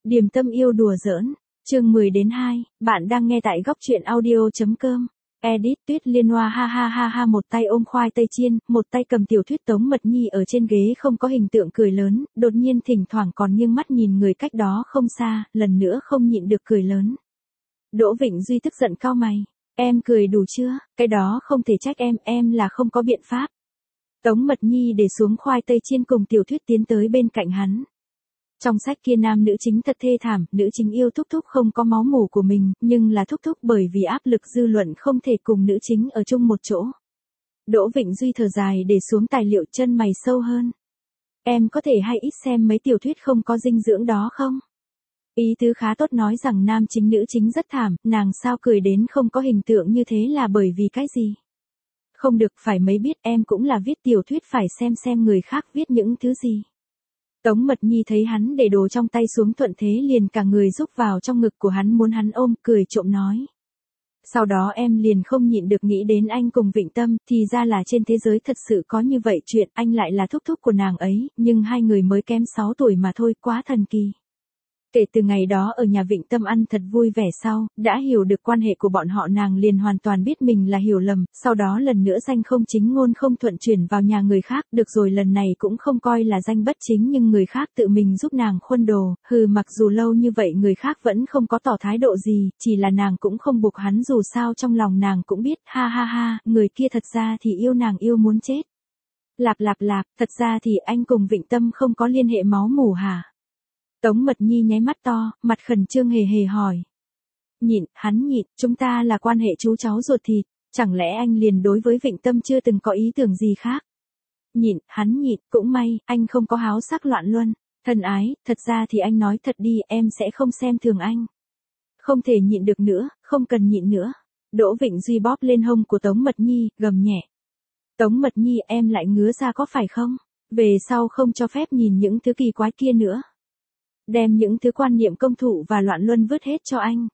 Điềm tâm yêu đùa giỡn, chương 10-2, bạn đang nghe tại góc truyện audio.com. Edit Tuyết Liên Hoa ha ha ha ha, một tay ôm khoai tây chiên, một tay cầm tiểu thuyết. Tống Mật Nhi ở trên ghế không có hình tượng cười lớn, đột nhiên thỉnh thoảng còn nghiêng mắt nhìn người cách đó không xa, lần nữa không nhịn được cười lớn. Đỗ Vịnh Duy tức giận cau mày, em cười đủ chưa, cái đó không thể trách em là không có biện pháp. Tống Mật Nhi để xuống khoai tây chiên cùng tiểu thuyết tiến tới bên cạnh hắn. Trong sách kia nam nữ chính thật thê thảm, nữ chính yêu thúc thúc không có máu mủ của mình, nhưng là thúc thúc bởi vì áp lực dư luận không thể cùng nữ chính ở chung một chỗ. Đỗ Vịnh Duy thở dài để xuống tài liệu, chân mày sâu hơn. Em có thể hay ít xem mấy tiểu thuyết không có dinh dưỡng đó không? Ý tứ khá tốt, nói rằng nam chính nữ chính rất thảm, nàng sao cười đến không có hình tượng như thế là bởi vì cái gì? Không được, phải mấy biết em cũng là viết tiểu thuyết, phải xem người khác viết những thứ gì. Tống Mật Nhi thấy hắn để đồ trong tay xuống, thuận thế liền cả người rúc vào trong ngực của hắn muốn hắn ôm, cười trộm nói. Sau đó em liền không nhịn được nghĩ đến anh cùng Vịnh Tâm, thì ra là trên thế giới thật sự có như vậy chuyện, anh lại là thúc thúc của nàng ấy, nhưng hai người mới kém 6 tuổi mà thôi, quá thần kỳ. Kể từ ngày đó ở nhà Vịnh Tâm ăn thật vui vẻ sau, đã hiểu được quan hệ của bọn họ, nàng liền hoàn toàn biết mình là hiểu lầm, sau đó lần nữa danh không chính ngôn không thuận chuyển vào nhà người khác, được rồi lần này cũng không coi là danh bất chính nhưng người khác tự mình giúp nàng khuân đồ, mặc dù lâu như vậy người khác vẫn không có tỏ thái độ gì, chỉ là nàng cũng không buộc hắn, dù sao trong lòng nàng cũng biết, ha ha ha, người kia thật ra thì yêu nàng yêu muốn chết. Lạp, thật ra thì anh cùng Vịnh Tâm không có liên hệ máu mủ hả? Tống Mật Nhi nháy mắt to, mặt khẩn trương hề hề hỏi. Nhịn, hắn nhịn, chúng ta là quan hệ chú cháu ruột thịt, chẳng lẽ anh liền đối với Vịnh Tâm chưa từng có ý tưởng gì khác? Nhịn, hắn nhịn, cũng may, anh không có háo sắc loạn luân. Thân ái, thật ra thì anh nói thật đi, em sẽ không xem thường anh. Không thể nhịn được nữa, không cần nhịn nữa. Đỗ Vịnh Duy bóp lên hông của Tống Mật Nhi, gầm nhẹ. Tống Mật Nhi, em lại ngứa ra có phải không? Về sau không cho phép nhìn những thứ kỳ quái kia nữa. Đem những thứ quan niệm công thụ và loạn luân vứt hết cho anh.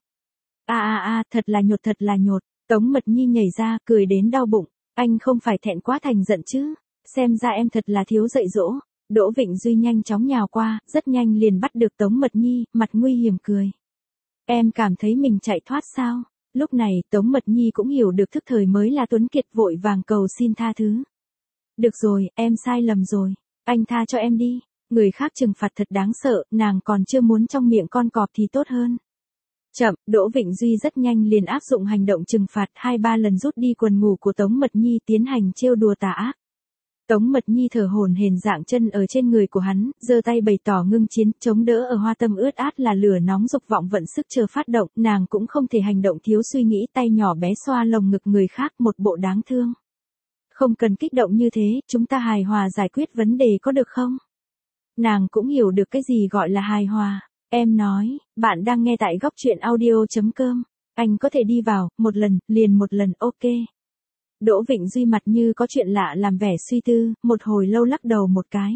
Thật là nhột. Tống Mật Nhi nhảy ra, cười đến đau bụng. Anh không phải thẹn quá thành giận chứ? Xem ra em thật là thiếu dạy dỗ. Đỗ Vịnh Duy nhanh chóng nhào qua, rất nhanh liền bắt được Tống Mật Nhi, mặt nguy hiểm cười. Em cảm thấy mình chạy thoát sao? Lúc này, Tống Mật Nhi cũng hiểu được thức thời mới là tuấn kiệt, vội vàng cầu xin tha thứ. Được rồi, em sai lầm rồi. Anh tha cho em đi. Người khác trừng phạt thật đáng sợ, nàng còn chưa muốn trong miệng con cọp thì tốt hơn. Chậm, Đỗ Vịnh Duy rất nhanh liền áp dụng hành động trừng phạt, 2-3 lần rút đi quần ngủ của Tống Mật Nhi, tiến hành trêu đùa tà ác. Tống Mật Nhi thở hổn hển dạng chân ở trên người của hắn, giơ tay bày tỏ ngưng chiến, chống đỡ ở hoa tâm ướt át là lửa nóng dục vọng vận sức chờ phát động, nàng cũng không thể hành động thiếu suy nghĩ, tay nhỏ bé xoa lồng ngực người khác, một bộ đáng thương. Không cần kích động như thế, chúng ta hài hòa giải quyết vấn đề có được không? Nàng cũng hiểu được cái gì gọi là hài hòa. Em nói, bạn đang nghe tại góc truyện audio.com. Anh có thể đi vào, một lần, ok. Đỗ Vịnh Duy mặt như có chuyện lạ làm vẻ suy tư, một hồi lâu lắc đầu một cái.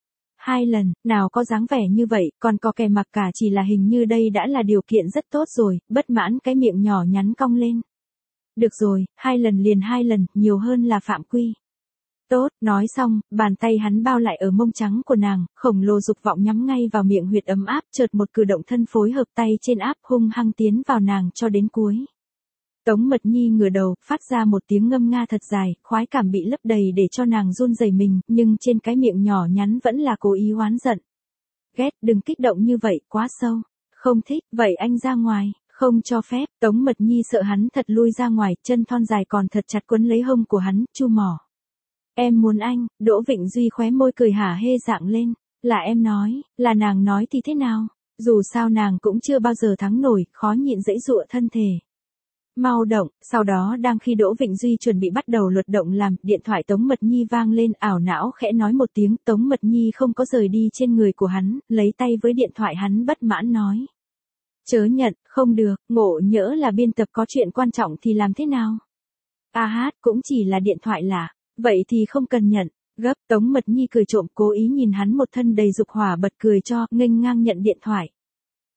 2 lần, nào có dáng vẻ như vậy, còn có kẻ mặc cả, chỉ là hình như đây đã là điều kiện rất tốt rồi, bất mãn cái miệng nhỏ nhắn cong lên. Được rồi, 2 lần liền 2 lần, nhiều hơn là phạm quy. Tốt, nói xong, bàn tay hắn bao lại ở mông trắng của nàng, khổng lồ dục vọng nhắm ngay vào miệng huyệt ấm áp, chợt một cử động thân phối hợp tay trên áp hung hăng tiến vào nàng cho đến cuối. Tống Mật Nhi ngửa đầu, phát ra một tiếng ngâm nga thật dài, khoái cảm bị lấp đầy để cho nàng run rẩy mình, nhưng trên cái miệng nhỏ nhắn vẫn là cố ý oán giận. Ghét, đừng kích động như vậy, quá sâu. Không thích, vậy anh ra ngoài. Không cho phép. Tống Mật Nhi sợ hắn thật lui ra ngoài, chân thon dài còn thật chặt quấn lấy hông của hắn, chu mỏ. Em muốn anh. Đỗ Vịnh Duy khóe môi cười hả hê dạng lên. Là em nói, là nàng nói thì thế nào? Dù sao nàng cũng chưa bao giờ thắng nổi, khó nhịn dãy dụa thân thể. Mau động. Sau đó đang khi Đỗ Vịnh Duy chuẩn bị bắt đầu luật động làm, điện thoại Tống Mật Nhi vang lên, ảo não khẽ nói một tiếng, Tống Mật Nhi không có rời đi trên người của hắn, lấy tay với điện thoại hắn bất mãn nói. Chớ nhận, không được, ngộ nhỡ là biên tập có chuyện quan trọng thì làm thế nào? Cũng chỉ là điện thoại lạ, vậy thì không cần nhận. Gấp, Tống Mật Nhi cười trộm, cố ý nhìn hắn một thân đầy dục hỏa bật cười cho, nghênh ngang nhận điện thoại.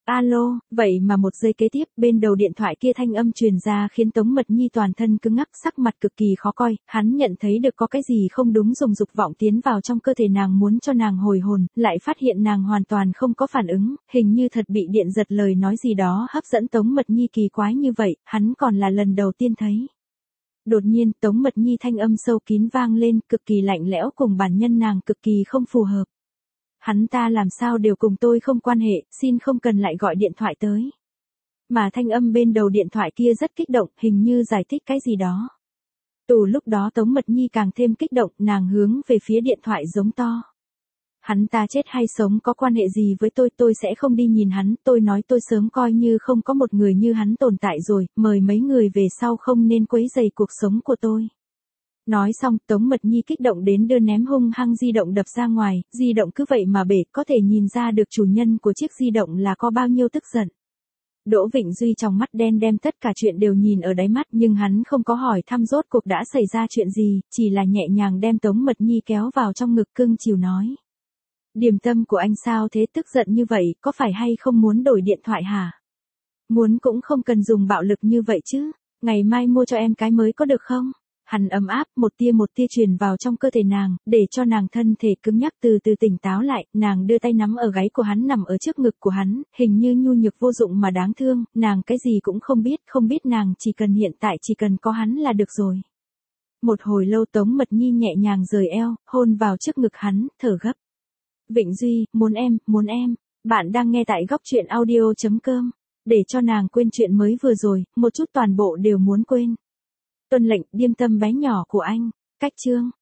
Alo, vậy mà một giây kế tiếp, bên đầu điện thoại kia thanh âm truyền ra khiến Tống Mật Nhi toàn thân cứng ngắc, sắc mặt cực kỳ khó coi, hắn nhận thấy được có cái gì không đúng, dùng dục vọng tiến vào trong cơ thể nàng muốn cho nàng hồi hồn, lại phát hiện nàng hoàn toàn không có phản ứng, hình như thật bị điện giật, lời nói gì đó hấp dẫn Tống Mật Nhi kỳ quái như vậy, hắn còn là lần đầu tiên thấy. Đột nhiên, Tống Mật Nhi thanh âm sâu kín vang lên, cực kỳ lạnh lẽo, cùng bản nhân nàng cực kỳ không phù hợp. Hắn ta làm sao đều cùng tôi không quan hệ, xin không cần lại gọi điện thoại tới. Mà thanh âm bên đầu điện thoại kia rất kích động, hình như giải thích cái gì đó. Từ lúc đó Tống Mật Nhi càng thêm kích động, nàng hướng về phía điện thoại giống to. Hắn ta chết hay sống có quan hệ gì với tôi sẽ không đi nhìn hắn, tôi nói tôi sớm coi như không có một người như hắn tồn tại rồi, mời mấy người về sau không nên quấy rầy cuộc sống của tôi. Nói xong, Tống Mật Nhi kích động đến đưa ném hung hăng di động đập ra ngoài, di động cứ vậy mà bể, có thể nhìn ra được chủ nhân của chiếc di động là có bao nhiêu tức giận. Đỗ Vịnh Duy trong mắt đen đem tất cả chuyện đều nhìn ở đáy mắt, nhưng hắn không có hỏi thăm rốt cuộc đã xảy ra chuyện gì, chỉ là nhẹ nhàng đem Tống Mật Nhi kéo vào trong ngực cưng chiều nói. Điềm tâm của anh sao thế, tức giận như vậy, có phải hay không muốn đổi điện thoại hả? Muốn cũng không cần dùng bạo lực như vậy chứ, ngày mai mua cho em cái mới có được không? Hắn ấm áp, một tia truyền vào trong cơ thể nàng, để cho nàng thân thể cứng nhắc từ từ tỉnh táo lại, nàng đưa tay nắm ở gáy của hắn nằm ở trước ngực của hắn, hình như nhu nhược vô dụng mà đáng thương, nàng cái gì cũng không biết nàng chỉ cần hiện tại chỉ cần có hắn là được rồi. Một hồi lâu Tống Mật Nhi nhẹ nhàng rời eo, hôn vào trước ngực hắn, thở gấp. Vịnh Duy, muốn em, bạn đang nghe tại góc truyện audio.com, để cho nàng quên chuyện mới vừa rồi, một chút toàn bộ đều muốn quên. Tuân lệnh, điềm tâm bé nhỏ của anh, cách chương.